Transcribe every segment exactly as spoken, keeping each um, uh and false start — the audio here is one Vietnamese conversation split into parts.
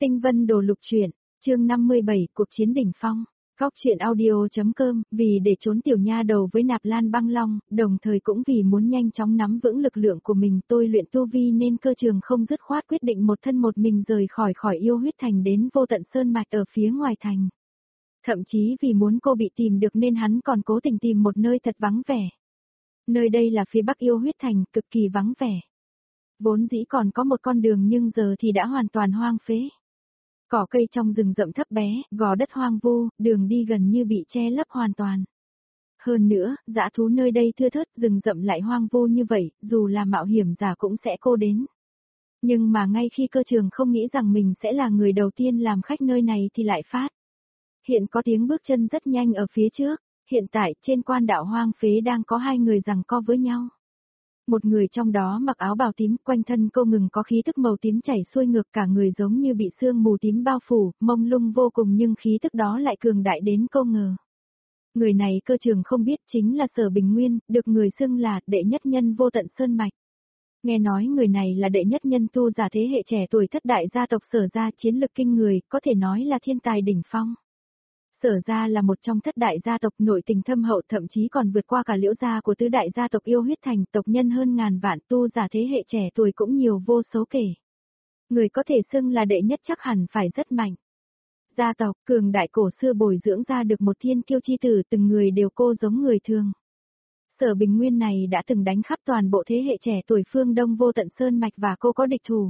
Tinh Vân Đồ Lục Truyện, chương năm mươi bảy, Cuộc chiến đỉnh phong. Góc truyện audio.com, vì để trốn tiểu nha đầu với Nạp Lan Băng Long, đồng thời cũng vì muốn nhanh chóng nắm vững lực lượng của mình, tôi luyện tu vi nên Cơ Trường không dứt khoát quyết định một thân một mình rời khỏi khỏi Yêu Huyết Thành đến Vô Tận Sơn Mạch ở phía ngoài thành. Thậm chí vì muốn cô bị tìm được nên hắn còn cố tình tìm một nơi thật vắng vẻ. Nơi đây là phía bắc Yêu Huyết Thành, cực kỳ vắng vẻ. Vốn dĩ còn có một con đường nhưng giờ thì đã hoàn toàn hoang phế. Cỏ cây trong rừng rậm thấp bé, gò đất hoang vu, đường đi gần như bị che lấp hoàn toàn. Hơn nữa, dã thú nơi đây thưa thớt, rừng rậm lại hoang vu như vậy, dù là mạo hiểm giả cũng sẽ cô đến. Nhưng mà ngay khi Cơ Trường không nghĩ rằng mình sẽ là người đầu tiên làm khách nơi này thì lại phát. Hiện có tiếng bước chân rất nhanh ở phía trước, hiện tại trên quan đảo hoang phế đang có hai người giằng co với nhau. Một người trong đó mặc áo bào tím, quanh thân cô ngừng có khí tức màu tím chảy xuôi ngược, cả người giống như bị sương mù tím bao phủ, mông lung vô cùng nhưng khí tức đó lại cường đại đến cô ngờ. Người này Cơ Trường không biết chính là Sở Bình Nguyên, được người xưng là đệ nhất nhân Vô Tận Sơn Mạch. Nghe nói người này là đệ nhất nhân tu giả thế hệ trẻ tuổi thất đại gia tộc Sở gia, chiến lực kinh người, có thể nói là thiên tài đỉnh phong. Sở gia là một trong thất đại gia tộc nội tình thâm hậu, thậm chí còn vượt qua cả Liễu gia của tứ đại gia tộc Yêu Huyết Thành, tộc nhân hơn ngàn vạn, tu giả thế hệ trẻ tuổi cũng nhiều vô số kể. Người có thể xưng là đệ nhất chắc hẳn phải rất mạnh. Gia tộc cường đại cổ xưa bồi dưỡng ra được một thiên kiêu chi tử, từng người đều cô giống người thường. Sở Bình Nguyên này đã từng đánh khắp toàn bộ thế hệ trẻ tuổi phương Đông Vô Tận Sơn Mạch và cô có địch thủ.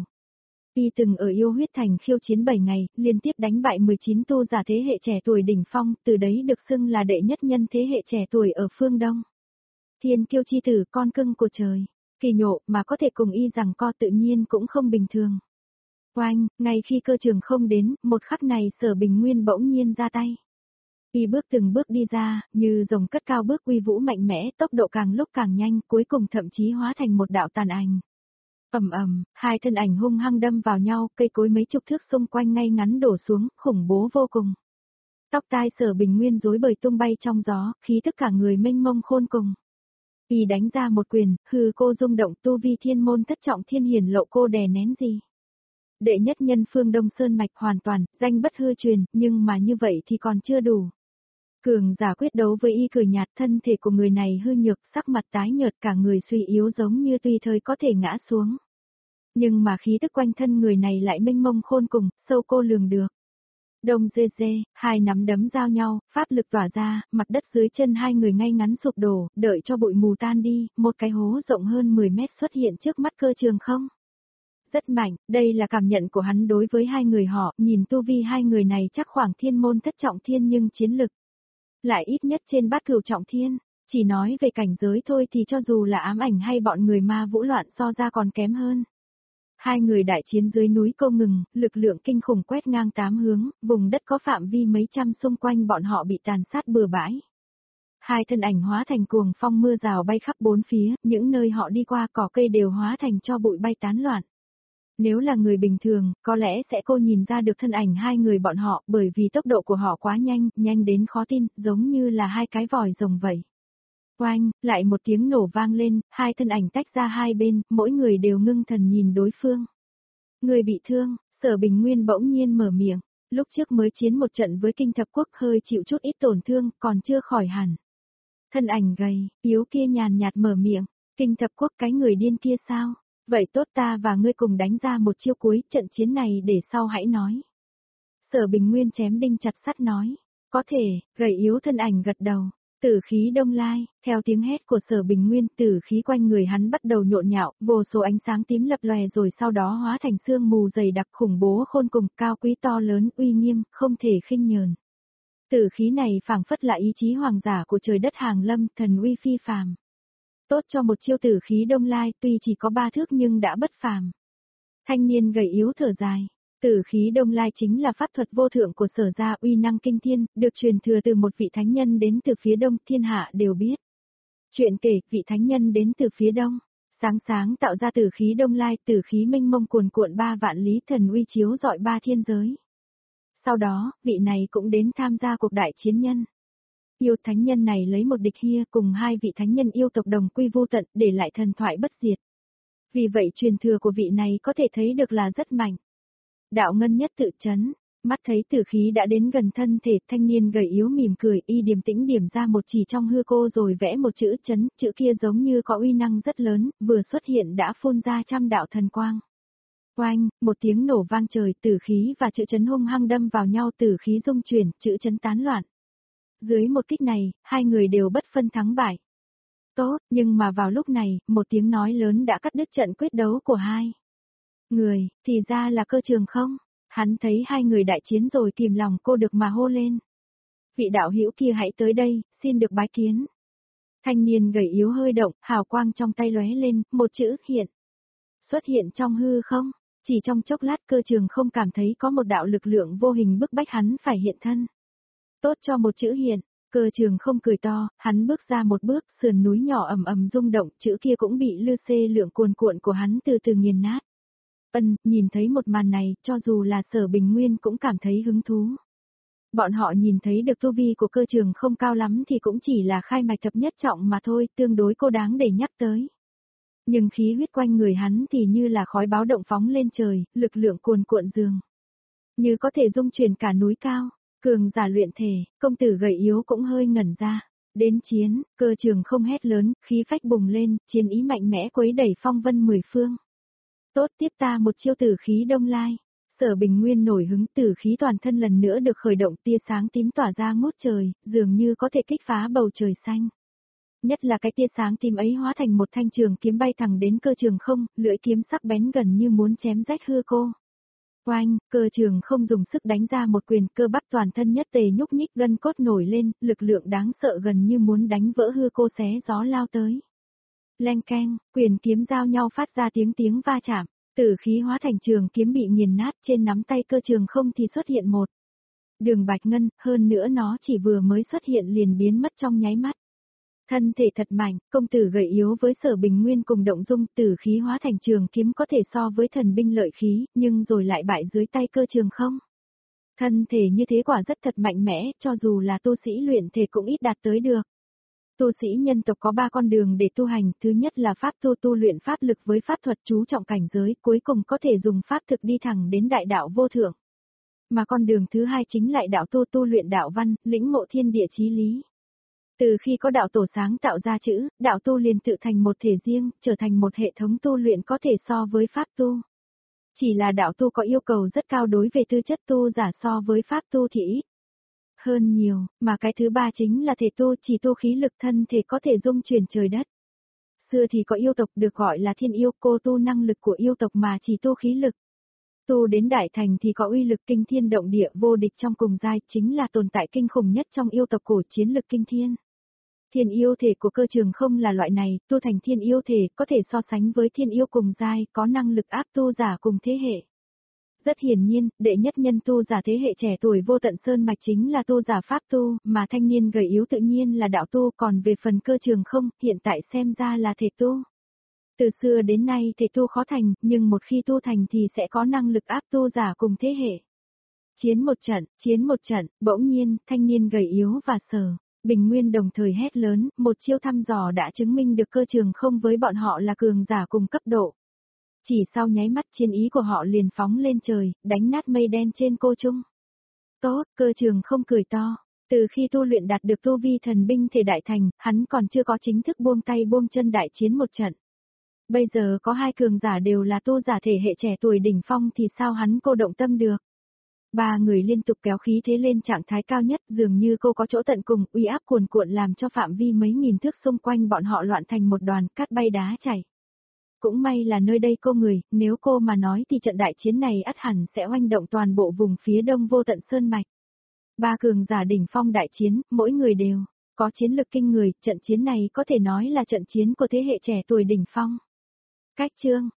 Y từng ở Yêu Huyết Thành khiêu chiến bảy ngày, liên tiếp đánh bại mười chín tu giả thế hệ trẻ tuổi đỉnh phong, từ đấy được xưng là đệ nhất nhân thế hệ trẻ tuổi ở phương Đông. Thiên kiêu chi tử, con cưng của trời, kỳ nhộ mà có thể cùng y rằng co tự nhiên cũng không bình thường. Oanh, ngay khi Cơ Trường không đến, một khắc này Sở Bình Nguyên bỗng nhiên ra tay. Y bước từng bước đi ra, như rồng cất cao bước uy vũ mạnh mẽ, tốc độ càng lúc càng nhanh, cuối cùng thậm chí hóa thành một đạo tàn ảnh. Ầm ầm, hai thân ảnh hung hăng đâm vào nhau, cây cối mấy chục thước xung quanh ngay ngắn đổ xuống, khủng bố vô cùng. Tóc tai Sở Bình Nguyên rối bời tung bay trong gió, khí tức cả người mênh mông khôn cùng. Y đánh ra một quyền, hư cô rung động, tu vi thiên môn thất trọng thiên hiển lộ, cô đè nén gì. Đệ nhất nhân phương Đông Sơn Mạch hoàn toàn, danh bất hư truyền, nhưng mà như vậy thì còn chưa đủ. Cường giả quyết đấu với y cười nhạt, thân thể của người này hư nhược, sắc mặt tái nhợt, cả người suy yếu giống như tùy thời có thể ngã xuống. Nhưng mà khí tức quanh thân người này lại mênh mông khôn cùng, sâu cô lường được. Đông dê dê, hai nắm đấm giao nhau, pháp lực tỏa ra, mặt đất dưới chân hai người ngay ngắn sụp đổ, đợi cho bụi mù tan đi, một cái hố rộng hơn mười mét xuất hiện trước mắt Cơ Trường không. Rất mạnh, đây là cảm nhận của hắn đối với hai người họ, nhìn tu vi hai người này chắc khoảng thiên môn thất trọng thiên nhưng chiến lực lại ít nhất trên bát cửu trọng thiên, chỉ nói về cảnh giới thôi thì cho dù là Ám Ảnh hay bọn người ma vũ loạn so ra còn kém hơn. Hai người đại chiến dưới núi Câu Ngừng, lực lượng kinh khủng quét ngang tám hướng, vùng đất có phạm vi mấy trăm xung quanh bọn họ bị tàn sát bừa bãi. Hai thân ảnh hóa thành cuồng phong mưa rào bay khắp bốn phía, những nơi họ đi qua cỏ cây đều hóa thành cho bụi bay tán loạn. Nếu là người bình thường, có lẽ sẽ cô nhìn ra được thân ảnh hai người bọn họ, bởi vì tốc độ của họ quá nhanh, nhanh đến khó tin, giống như là hai cái vòi rồng vậy. Oanh, lại một tiếng nổ vang lên, hai thân ảnh tách ra hai bên, mỗi người đều ngưng thần nhìn đối phương. Người bị thương, Sở Bình Nguyên bỗng nhiên mở miệng, lúc trước mới chiến một trận với Kinh Thập Quốc hơi chịu chút ít tổn thương, còn chưa khỏi hẳn. Thân ảnh gầy, yếu kia nhàn nhạt mở miệng, Kinh Thập Quốc cái người điên kia sao? Vậy tốt, ta và ngươi cùng đánh ra một chiêu cuối, trận chiến này để sau hãy nói. Sở Bình Nguyên chém đinh chặt sắt nói, có thể, gầy yếu thân ảnh gật đầu. Tử khí đông lai, theo tiếng hét của Sở Bình Nguyên, tử khí quanh người hắn bắt đầu nhộn nhạo, vô số ánh sáng tím lập lòe rồi sau đó hóa thành sương mù dày đặc khủng bố khôn cùng, cao quý to lớn, uy nghiêm, không thể khinh nhờn. Tử khí này phảng phất là ý chí hoàng giả của trời đất hàng lâm, thần uy phi phàm. Tốt cho một chiêu tử khí đông lai, tuy chỉ có ba thước nhưng đã bất phàm. Thanh niên gầy yếu thở dài. Tử khí đông lai chính là pháp thuật vô thượng của Sở gia, uy năng kinh thiên, được truyền thừa từ một vị thánh nhân đến từ phía đông, thiên hạ đều biết. Chuyện kể, vị thánh nhân đến từ phía đông, sáng sáng tạo ra tử khí đông lai, tử khí mênh mông cuồn cuộn ba vạn lý, thần uy chiếu rọi ba thiên giới. Sau đó, vị này cũng đến tham gia cuộc đại chiến nhân. Yêu thánh nhân này lấy một địch hia cùng hai vị thánh nhân yêu tộc đồng quy vô tận, để lại thần thoại bất diệt. Vì vậy truyền thừa của vị này có thể thấy được là rất mạnh. Đạo ngân nhất tự chấn, mắt thấy tử khí đã đến gần thân thể, thanh niên gầy yếu mỉm cười, y điềm tĩnh điểm ra một chỉ trong hư cô rồi vẽ một chữ chấn, chữ kia giống như có uy năng rất lớn, vừa xuất hiện đã phun ra trăm đạo thần quang. Oanh, một tiếng nổ vang trời, tử khí và chữ chấn hung hăng đâm vào nhau, tử khí rung chuyển, chữ chấn tán loạn. Dưới một kích này, hai người đều bất phân thắng bại. Tốt, nhưng mà vào lúc này, một tiếng nói lớn đã cắt đứt trận quyết đấu của hai người, thì ra là Cơ Trường không. Hắn thấy hai người đại chiến rồi kìm lòng cô được mà hô lên. Vị đạo hữu kia hãy tới đây, xin được bái kiến. Thanh niên gầy yếu hơi động, hào quang trong tay lóe lên, một chữ hiện. Xuất hiện trong hư không, chỉ trong chốc lát Cơ Trường không cảm thấy có một đạo lực lượng vô hình bức bách hắn phải hiện thân. Tốt cho một chữ hiện, Cơ Trường không cười to, hắn bước ra một bước, sườn núi nhỏ ầm ầm rung động, chữ kia cũng bị lư xê lượng cuồn cuộn của hắn từ từ nghiền nát. Ân, nhìn thấy một màn này, cho dù là Sở Bình Nguyên cũng cảm thấy hứng thú. Bọn họ nhìn thấy được tu vi của Cơ Trường không cao lắm thì cũng chỉ là khai mạch thập nhất trọng mà thôi, tương đối cô đáng để nhắc tới. Nhưng khí huyết quanh người hắn thì như là khói báo động phóng lên trời, lực lượng cuồn cuộn dường như có thể dung chuyển cả núi cao. Cường giả luyện thể, công tử gầy yếu cũng hơi ngẩn ra. Đến chiến, Cơ Trường không hét lớn, khí phách bùng lên, chiến ý mạnh mẽ quấy đẩy phong vân mười phương. Tốt, tiếp ta một chiêu tử khí đông lai. Sở Bình Nguyên nổi hứng, tử khí toàn thân lần nữa được khởi động, tia sáng tím tỏa ra ngút trời, dường như có thể kích phá bầu trời xanh. Nhất là cái tia sáng tím ấy hóa thành một thanh trường kiếm bay thẳng đến Cơ Trường không, lưỡi kiếm sắc bén gần như muốn chém rách hư cô. Oanh, Cơ Trường không dùng sức đánh ra một quyền, cơ bắp toàn thân nhất tề nhúc nhích, gân cốt nổi lên, lực lượng đáng sợ gần như muốn đánh vỡ hư cô, xé gió lao tới. Leng keng, quyền kiếm giao nhau phát ra tiếng tiếng va chạm, tử khí hóa thành trường kiếm bị nghiền nát, trên nắm tay Cơ Trường không thì xuất hiện một đường bạch ngân, hơn nữa nó chỉ vừa mới xuất hiện liền biến mất trong nháy mắt. Thân thể thật mạnh, công tử gầy yếu với Sở Bình Nguyên cùng động dung, tử khí hóa thành trường kiếm có thể so với thần binh lợi khí, nhưng rồi lại bại dưới tay Cơ Trường không. Thân thể như thế quả rất thật mạnh mẽ, cho dù là tu sĩ luyện thể cũng ít đạt tới được. Tu sĩ nhân tộc có ba con đường để tu hành, thứ nhất là pháp tu tu luyện pháp lực với pháp thuật chú trọng cảnh giới, cuối cùng có thể dùng pháp thực đi thẳng đến đại đạo vô thượng. Mà con đường thứ hai chính lại đạo tu tu luyện đạo văn, lĩnh ngộ thiên địa chí lý. Từ khi có đạo tổ sáng tạo ra chữ, đạo tu liền tự thành một thể riêng, trở thành một hệ thống tu luyện có thể so với pháp tu. Chỉ là đạo tu có yêu cầu rất cao đối về tư chất tu giả so với pháp tu thì ít hơn nhiều, mà cái thứ ba chính là thể tu, chỉ tu khí lực thân thể có thể dung chuyển trời đất. Xưa thì có yêu tộc được gọi là thiên yêu, cô tu năng lực của yêu tộc mà chỉ tu khí lực. Tu đến đại thành thì có uy lực kinh thiên động địa vô địch trong cùng giai, chính là tồn tại kinh khủng nhất trong yêu tộc cổ, chiến lực kinh thiên. Thiên yêu thể của Cơ Trường không là loại này, tu thành thiên yêu thể có thể so sánh với thiên yêu cùng giai, có năng lực áp tu giả cùng thế hệ. Rất hiển nhiên, đệ nhất nhân tu giả thế hệ trẻ tuổi vô tận sơn mạch chính là tu giả pháp tu, mà thanh niên gầy yếu tự nhiên là đạo tu, còn về phần Cơ Trường không, hiện tại xem ra là thể tu. Từ xưa đến nay thể tu khó thành, nhưng một khi tu thành thì sẽ có năng lực áp tu giả cùng thế hệ. Chiến một trận, chiến một trận, bỗng nhiên, thanh niên gầy yếu và Sở Bình Nguyên đồng thời hét lớn, một chiêu thăm dò đã chứng minh được Cơ Trường không với bọn họ là cường giả cùng cấp độ. Chỉ sau nháy mắt chiến ý của họ liền phóng lên trời, đánh nát mây đen trên cô trung. Tốt, Cơ Trường không cười to. Từ khi tu luyện đạt được tu vi thần binh thể đại thành, hắn còn chưa có chính thức buông tay buông chân đại chiến một trận. Bây giờ có hai cường giả đều là tu giả thể hệ trẻ tuổi đỉnh phong thì sao hắn cô động tâm được. Ba người liên tục kéo khí thế lên trạng thái cao nhất, dường như cô có chỗ tận cùng, uy áp cuồn cuộn làm cho phạm vi mấy nghìn thước xung quanh bọn họ loạn thành một đoàn, cát bay đá chảy. Cũng may là nơi đây cô người, nếu cô mà nói thì trận đại chiến này ắt hẳn sẽ oanh động toàn bộ vùng phía đông vô tận sơn mạch. Ba cường giả đỉnh phong đại chiến, mỗi người đều có chiến lực kinh người, trận chiến này có thể nói là trận chiến của thế hệ trẻ tuổi đỉnh phong. Cách chương